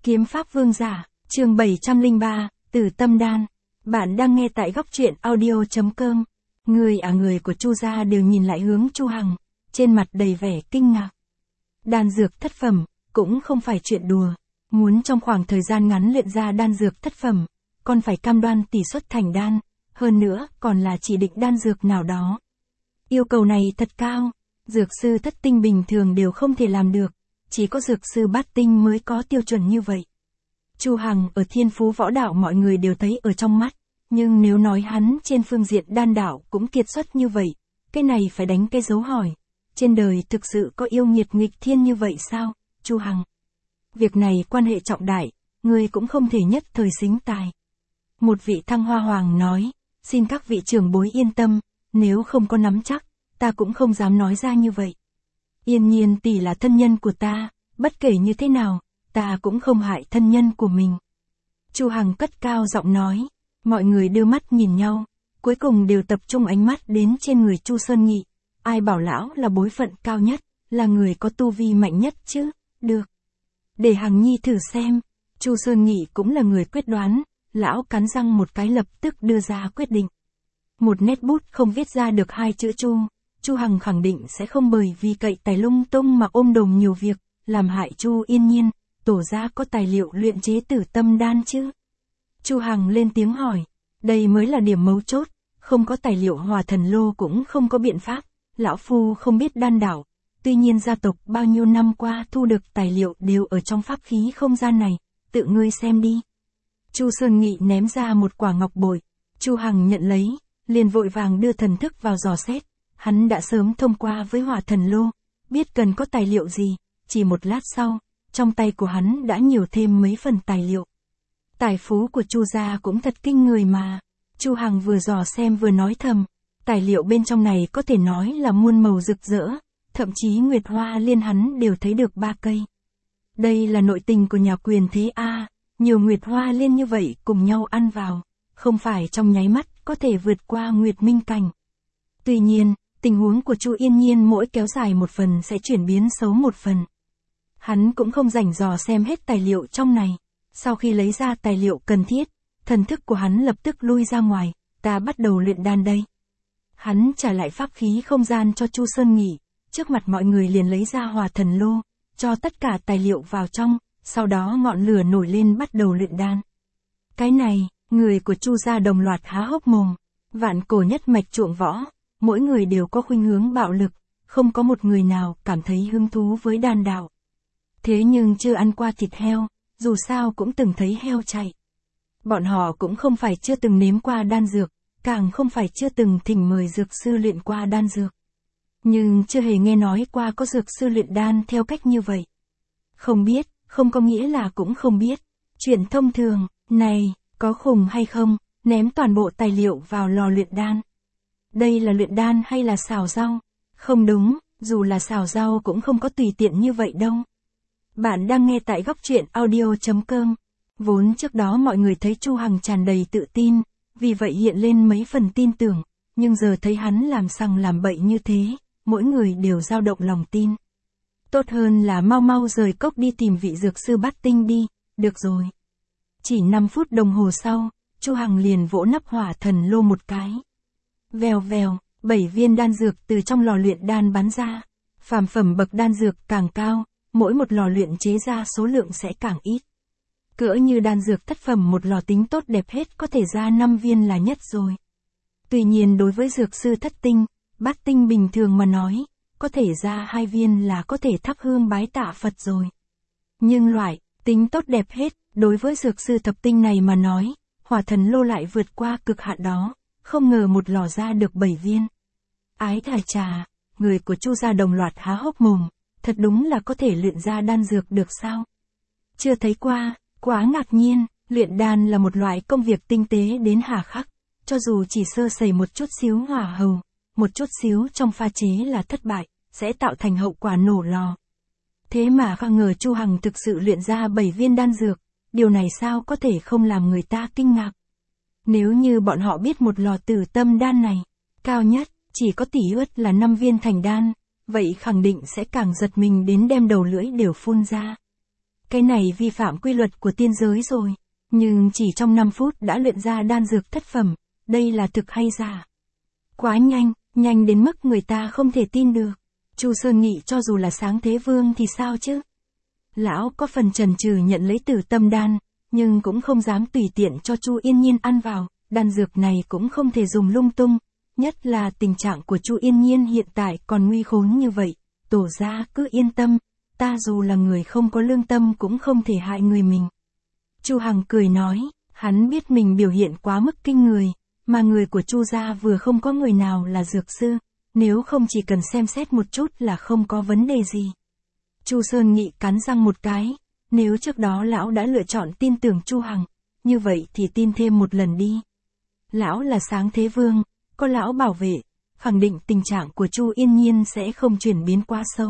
Kiếm pháp vương giả, chương 703, Tử Tâm Đan. Bạn đang nghe tại góc truyện audio.com. Người của Chu gia đều nhìn lại hướng Chu Hằng, trên mặt đầy vẻ kinh ngạc. Đan dược thất phẩm, cũng không phải chuyện đùa. Muốn trong khoảng thời gian ngắn luyện ra đan dược thất phẩm, còn phải cam đoan tỷ suất thành đan, hơn nữa còn là chỉ định đan dược nào đó. Yêu cầu này thật cao, dược sư thất tinh bình thường đều không thể làm được, chỉ có dược sư bát tinh mới có tiêu chuẩn như vậy. Chu Hằng ở thiên phú võ đạo mọi người đều thấy ở trong mắt, nhưng nếu nói hắn trên phương diện đan đạo cũng kiệt xuất như vậy, cái này phải đánh cái dấu hỏi. Trên đời thực sự có yêu nghiệt nghịch thiên như vậy sao, Chu Hằng? Việc này quan hệ trọng đại, ngươi cũng không thể nhất thời xính tài. Một vị Thăng Hoa Hoàng nói, xin các vị trưởng bối yên tâm, nếu không có nắm chắc, ta cũng không dám nói ra như vậy. Yên Nhiên tỷ là thân nhân của ta, bất kể như thế nào, ta cũng không hại thân nhân của mình. Chu Hằng cất cao giọng nói, mọi người đưa mắt nhìn nhau, cuối cùng đều tập trung ánh mắt đến trên người Chu Sơn Nghị. Ai bảo lão là bối phận cao nhất, là người có tu vi mạnh nhất chứ, được. Để Hằng Nhi thử xem, Chu Sơn Nghị cũng là người quyết đoán, lão cắn răng một cái lập tức đưa ra quyết định. Một nét bút không viết ra được hai chữ Chu, Chu Hằng khẳng định sẽ không bởi vì cậy tài lung tung mà ôm đồm nhiều việc, làm hại Chu Yên Nhiên, tổ ra có tài liệu luyện chế Tử Tâm Đan chứ. Chu Hằng lên tiếng hỏi, đây mới là điểm mấu chốt, không có tài liệu Hỏa Thần Lô cũng không có biện pháp, lão phu không biết đan đạo, tuy nhiên gia tộc bao nhiêu năm qua thu được tài liệu đều ở trong pháp khí không gian này, tự ngươi xem đi. Chu Sơn Nghị ném ra một quả ngọc bội, Chu Hằng nhận lấy, liền vội vàng đưa thần thức vào dò xét. Hắn đã sớm thông qua với Hỏa Thần Lô, biết cần có tài liệu gì, chỉ một lát sau, trong tay của hắn đã nhiều thêm mấy phần tài liệu. Tài phú của Chu gia cũng thật kinh người mà. Chu Hằng vừa dò xem vừa nói thầm, tài liệu bên trong này có thể nói là muôn màu rực rỡ, thậm chí Nguyệt Hoa Liên hắn đều thấy được 3 cây. Đây là nội tình của nhà quyền thế A, nhiều Nguyệt Hoa Liên như vậy cùng nhau ăn vào, không phải trong nháy mắt có thể vượt qua Nguyệt Minh cảnh. Tuy nhiên, tình huống của Chu Yên Nhiên mỗi kéo dài một phần sẽ chuyển biến xấu một phần. Hắn cũng không rảnh dò xem hết tài liệu trong này. Sau khi lấy ra tài liệu cần thiết, thần thức của hắn lập tức lui ra ngoài, ta bắt đầu luyện đan đây. Hắn trả lại pháp khí không gian cho Chu Sơn Nghị, trước mặt mọi người liền lấy ra Hỏa Thần Lô, cho tất cả tài liệu vào trong, sau đó ngọn lửa nổi lên bắt đầu luyện đan. Cái này, người của Chu gia đồng loạt há hốc mồm, vạn cổ nhất mạch chuộng võ, mỗi người đều có khuynh hướng bạo lực, không có một người nào cảm thấy hứng thú với đan đạo. Thế nhưng chưa ăn qua thịt heo, dù sao cũng từng thấy heo chạy. Bọn họ cũng không phải chưa từng nếm qua đan dược, càng không phải chưa từng thỉnh mời dược sư luyện qua đan dược. Nhưng chưa hề nghe nói qua có dược sư luyện đan theo cách như vậy. Không biết, không có nghĩa là cũng không biết. Chuyện thông thường, này, có khùng hay không, ném toàn bộ tài liệu vào lò luyện đan. Đây là luyện đan hay là xào rau? Không đúng, dù là xào rau cũng không có tùy tiện như vậy đâu. Bạn đang nghe tại góc truyện audio.com. Vốn trước đó mọi người thấy Chu Hằng tràn đầy tự tin, vì vậy hiện lên mấy phần tin tưởng, nhưng giờ thấy hắn làm sằng làm bậy như thế, mỗi người đều dao động lòng tin. Tốt hơn là mau mau rời cốc đi tìm vị dược sư bát tinh đi, được rồi. Chỉ 5 phút đồng hồ sau, Chu Hằng liền vỗ nắp Hỏa Thần Lô một cái. Vèo vèo, 7 viên đan dược từ trong lò luyện đan bắn ra. Phàm phẩm bậc đan dược càng cao, mỗi một lò luyện chế ra số lượng sẽ càng ít. Cỡ như đan dược thất phẩm một lò tính tốt đẹp hết có thể ra 5 viên là nhất rồi. Tuy nhiên đối với dược sư thất tinh, bát tinh bình thường mà nói, có thể ra 2 viên là có thể thắp hương bái tạ Phật rồi. Nhưng loại, tính tốt đẹp hết, đối với dược sư thập tinh này mà nói, Hỏa Thần Lô lại vượt qua cực hạn đó, không ngờ một lò ra được 7 viên. Ái thà trà, người của Chu gia đồng loạt há hốc mồm, thật đúng là có thể luyện ra đan dược được sao? Chưa thấy qua, quá ngạc nhiên, luyện đan là một loại công việc tinh tế đến hà khắc, cho dù chỉ sơ sẩy một chút xíu hỏa hầu, một chút xíu trong pha chế là thất bại, sẽ tạo thành hậu quả nổ lò. Thế mà không ngờ Chu Hằng thực sự luyện ra 7 viên đan dược, điều này sao có thể không làm người ta kinh ngạc. Nếu như bọn họ biết một lò Tử Tâm Đan này, cao nhất, chỉ có tỷ ước là 5 viên thành đan, vậy khẳng định sẽ càng giật mình đến đem đầu lưỡi đều phun ra. Cái này vi phạm quy luật của tiên giới rồi. Nhưng chỉ trong 5 phút đã luyện ra đan dược thất phẩm, đây là thực hay giả? Quá nhanh, nhanh đến mức người ta không thể tin được. Chu Sơn Nghị cho dù là Sáng Thế Vương thì sao chứ? Lão có phần chần chừ nhận lấy Tử Tâm đan, nhưng cũng không dám tùy tiện cho Chu Yên Nhiên ăn vào, đan dược này cũng không thể dùng lung tung, nhất là tình trạng của Chu Yên Nhiên hiện tại còn nguy khốn như vậy, tổ gia cứ yên tâm, ta dù là người không có lương tâm cũng không thể hại người mình. Chu Hằng cười nói, hắn biết mình biểu hiện quá mức kinh người, mà người của Chu gia vừa không có người nào là dược sư, nếu không chỉ cần xem xét một chút là không có vấn đề gì. Chu Sơn Nghị cắn răng một cái, nếu trước đó lão đã lựa chọn tin tưởng Chu Hằng, như vậy thì tin thêm một lần đi. Lão là Sáng Thế Vương, có lão bảo vệ, khẳng định tình trạng của Chu Yên Nhiên sẽ không chuyển biến quá xấu.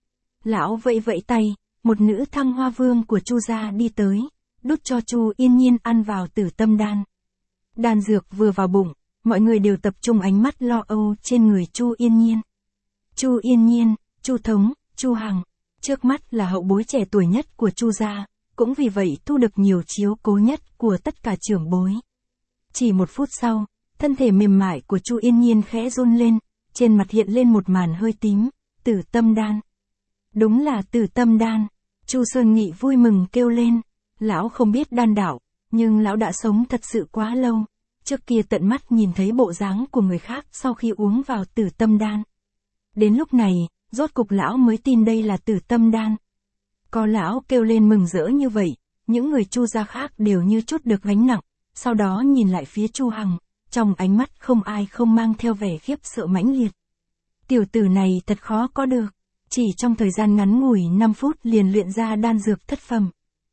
Lão vẫy vẫy tay, một nữ Thăng Hoa Vương của Chu gia đi tới, đút cho Chu Yên Nhiên ăn vào Tử Tâm đan. Đan dược vừa vào bụng, mọi người đều tập trung ánh mắt lo âu trên người Chu Yên Nhiên. Chu Yên Nhiên, Chu Thống, Chu Hằng, trước mắt là hậu bối trẻ tuổi nhất của Chu gia, cũng vì vậy thu được nhiều chiếu cố nhất của tất cả trưởng bối. Chỉ 1 phút sau, thân thể mềm mại của Chu Yên Nhiên khẽ run lên, trên mặt hiện lên một màn hơi tím, Tử Tâm đan. Đúng là Tử Tâm đan. Chu Sơn Nghị vui mừng kêu lên, lão không biết đan đạo, nhưng lão đã sống thật sự quá lâu, trước kia tận mắt nhìn thấy bộ dáng của người khác sau khi uống vào Tử Tâm đan. Đến lúc này, rốt cục lão mới tin đây là Tử Tâm đan. Có lão kêu lên mừng rỡ như vậy, những người Chu gia khác đều như trút được gánh nặng, sau đó nhìn lại phía Chu Hằng, trong ánh mắt không ai không mang theo vẻ khiếp sợ mãnh liệt. Tiểu tử này thật khó có được, chỉ trong thời gian ngắn ngủi 5 phút liền luyện ra đan dược thất phẩm.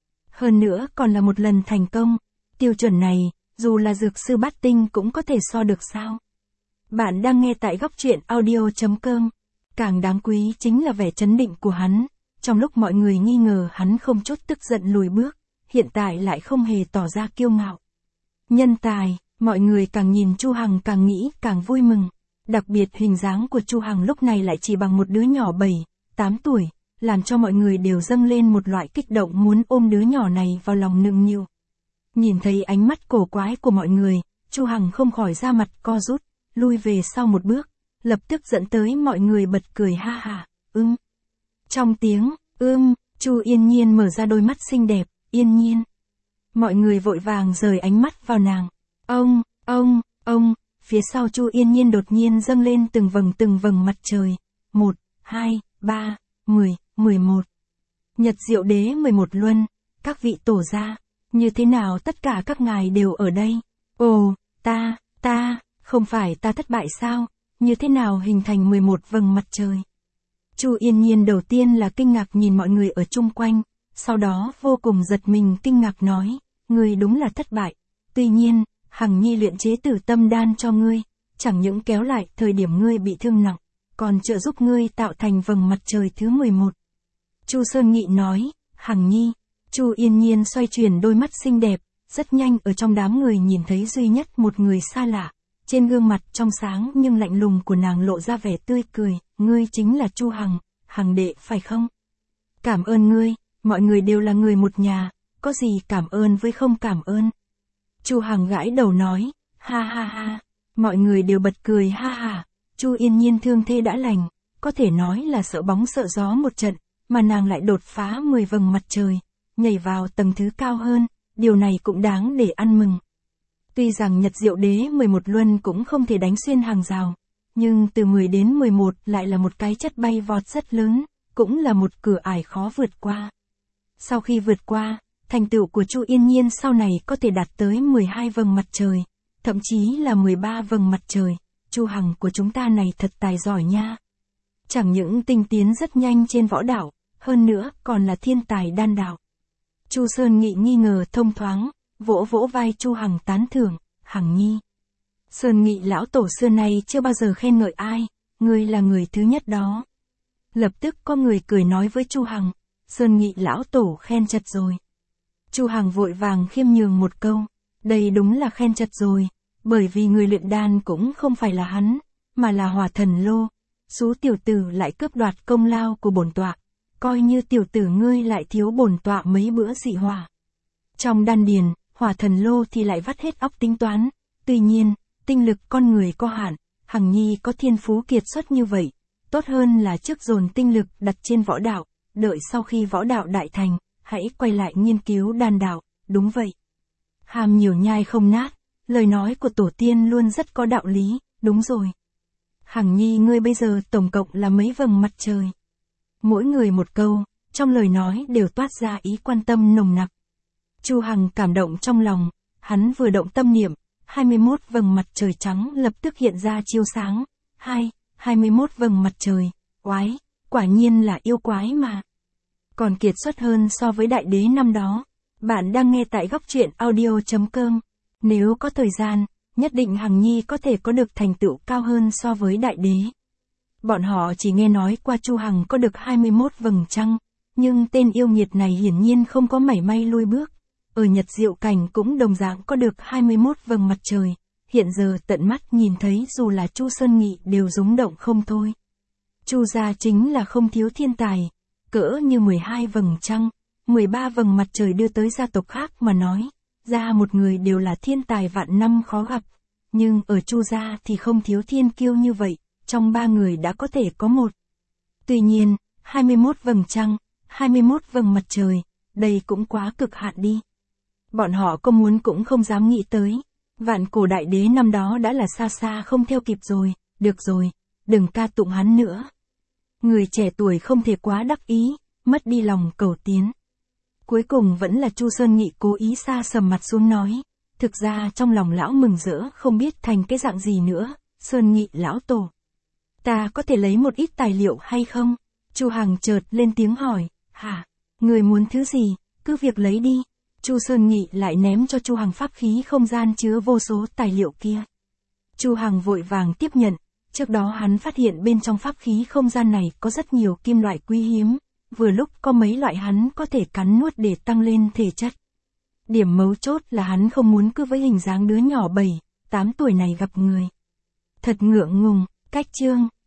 Hơn nữa còn là một lần thành công, tiêu chuẩn này, dù là dược sư bát tinh cũng có thể so được sao? Bạn đang nghe tại góc truyện audio.com. Càng đáng quý chính là vẻ trấn định của hắn, trong lúc mọi người nghi ngờ hắn không chút tức giận lùi bước, hiện tại lại không hề tỏ ra kiêu ngạo. Nhân tài, mọi người càng nhìn Chu Hằng càng nghĩ càng vui mừng, đặc biệt hình dáng của Chu Hằng lúc này lại chỉ bằng một đứa nhỏ 7-8 tuổi, làm cho mọi người đều dâng lên một loại kích động muốn ôm đứa nhỏ này vào lòng nựng nịu. Nhìn thấy ánh mắt cổ quái của mọi người, Chu Hằng không khỏi ra mặt co rút, lui về sau một bước, lập tức dẫn tới mọi người bật cười ha ha, Trong tiếng, Chu Yên Nhiên mở ra đôi mắt xinh đẹp, Yên Nhiên. Mọi người vội vàng rời ánh mắt vào nàng. Phía sau Chu Yên Nhiên đột nhiên dâng lên từng vầng mặt trời. 1, 2, 3, 10, 11. Nhật Diệu Đế 11 luân, các vị tổ gia, như thế nào tất cả các ngài đều ở đây? Ồ, không phải ta thất bại sao? Như thế nào hình thành 11 vầng mặt trời? Chu Yên Nhiên đầu tiên là kinh ngạc nhìn mọi người ở chung quanh, sau đó vô cùng giật mình kinh ngạc nói, ngươi đúng là thất bại. Tuy nhiên, Hằng Nhi luyện chế Tử Tâm đan cho ngươi, chẳng những kéo lại thời điểm ngươi bị thương nặng, còn trợ giúp ngươi tạo thành vầng mặt trời thứ 11. Chu Sơn Nghị nói, Hằng Nhi. Chu Yên Nhiên xoay chuyển đôi mắt xinh đẹp, rất nhanh ở trong đám người nhìn thấy duy nhất một người xa lạ. Trên gương mặt trong sáng nhưng lạnh lùng của nàng lộ ra vẻ tươi cười, ngươi chính là Chu Hằng, Hằng đệ phải không? Cảm ơn ngươi, mọi người đều là người một nhà, có gì cảm ơn với không cảm ơn. Chu Hằng gãi đầu nói, ha ha ha, mọi người đều bật cười ha ha. Chu Yên Nhiên thương thế đã lành, có thể nói là sợ bóng sợ gió một trận, mà nàng lại đột phá 10 vầng mặt trời, nhảy vào tầng thứ cao hơn, điều này cũng đáng để ăn mừng. Tuy rằng Nhật Diệu Đế 11 luân cũng không thể đánh xuyên hàng rào, nhưng từ 10 đến 11 lại là một cái chất bay vọt rất lớn, cũng là một cửa ải khó vượt qua. Sau khi vượt qua, thành tựu của Chu Yên Nhiên sau này có thể đạt tới 12 vầng mặt trời, thậm chí là 13 vầng mặt trời. Chu Hằng của chúng ta này thật tài giỏi nha. Chẳng những tinh tiến rất nhanh trên võ đạo, hơn nữa còn là thiên tài đan đạo. Chu Sơn Nghị nghi ngờ thông thoáng, vỗ vỗ vai Chu Hằng tán thưởng, Hằng Nhi. Sơn Nghị lão tổ xưa nay chưa bao giờ khen ngợi ai, ngươi là người thứ nhất đó. Lập tức có người cười nói với Chu Hằng, Sơn Nghị lão tổ khen chật rồi. Chu Hằng vội vàng khiêm nhường một câu, đây đúng là khen chật rồi, bởi vì người luyện đan cũng không phải là hắn, mà là Hỏa Thần Lô. Sú tiểu tử lại cướp đoạt công lao của bổn tọa, coi như tiểu tử ngươi lại thiếu bổn tọa mấy bữa dị hỏa. Trong đan điền, hỏa thần lô thì lại vắt hết óc tính toán. Tuy nhiên, tinh lực con người có hạn, Hằng Nhi có thiên phú kiệt xuất như vậy, tốt hơn là trước dồn tinh lực đặt trên võ đạo, đợi sau khi võ đạo đại thành, hãy quay lại nghiên cứu đan đạo, đúng vậy. Hàm nhiều nhai không nát, lời nói của tổ tiên luôn rất có đạo lý, đúng rồi. Hằng Nhi ngươi bây giờ tổng cộng là mấy vầng mặt trời? Mỗi người một câu, trong lời nói đều toát ra ý quan tâm nồng nặc. Chu Hằng cảm động trong lòng, hắn vừa động tâm niệm, 21 vầng mặt trời trắng lập tức hiện ra chiếu sáng. 21 vầng mặt trời, oái, quả nhiên là yêu quái mà. Còn kiệt xuất hơn so với đại đế năm đó. Bạn đang nghe tại góc truyện audio.com. Nếu có thời gian, nhất định Hằng Nhi có thể có được thành tựu cao hơn so với đại đế. Bọn họ chỉ nghe nói qua Chu Hằng có được 21 vầng trăng, nhưng tên yêu nghiệt này hiển nhiên không có mảy may lui bước. Ở Nhật Diệu Cảnh cũng đồng dạng có được 21 vầng mặt trời, hiện giờ tận mắt nhìn thấy dù là Chu Sơn Nghị đều rúng động không thôi. Chu gia chính là không thiếu thiên tài, cỡ như 12 vầng trăng, 13 vầng mặt trời đưa tới gia tộc khác mà nói, ra một người đều là thiên tài vạn năm khó gặp, nhưng ở Chu gia thì không thiếu thiên kiêu như vậy, trong 3 người đã có thể có một. Tuy nhiên, 21 vầng trăng, 21 vầng mặt trời, đây cũng quá cực hạn đi. Bọn họ có muốn cũng không dám nghĩ tới. Vạn cổ đại đế năm đó đã là xa xa không theo kịp rồi, được rồi, đừng ca tụng hắn nữa. Người trẻ tuổi không thể quá đắc ý, mất đi lòng cầu tiến. Cuối cùng vẫn là Chu Sơn Nghị cố ý xa sầm mặt xuống nói, thực ra trong lòng lão mừng rỡ không biết thành cái dạng gì nữa, Sơn Nghị lão tổ. Ta có thể lấy một ít tài liệu hay không? Chu Hằng chợt lên tiếng hỏi, hả, người muốn thứ gì, cứ việc lấy đi. Chu Sơn Nghị lại ném cho Chu Hằng pháp khí không gian chứa vô số tài liệu kia. Chu Hằng vội vàng tiếp nhận, trước đó hắn phát hiện bên trong pháp khí không gian này có rất nhiều kim loại quý hiếm, vừa lúc có mấy loại hắn có thể cắn nuốt để tăng lên thể chất. Điểm mấu chốt là hắn không muốn cứ với hình dáng đứa nhỏ 7, 8 tuổi này gặp người. Thật ngượng ngùng, cách chương.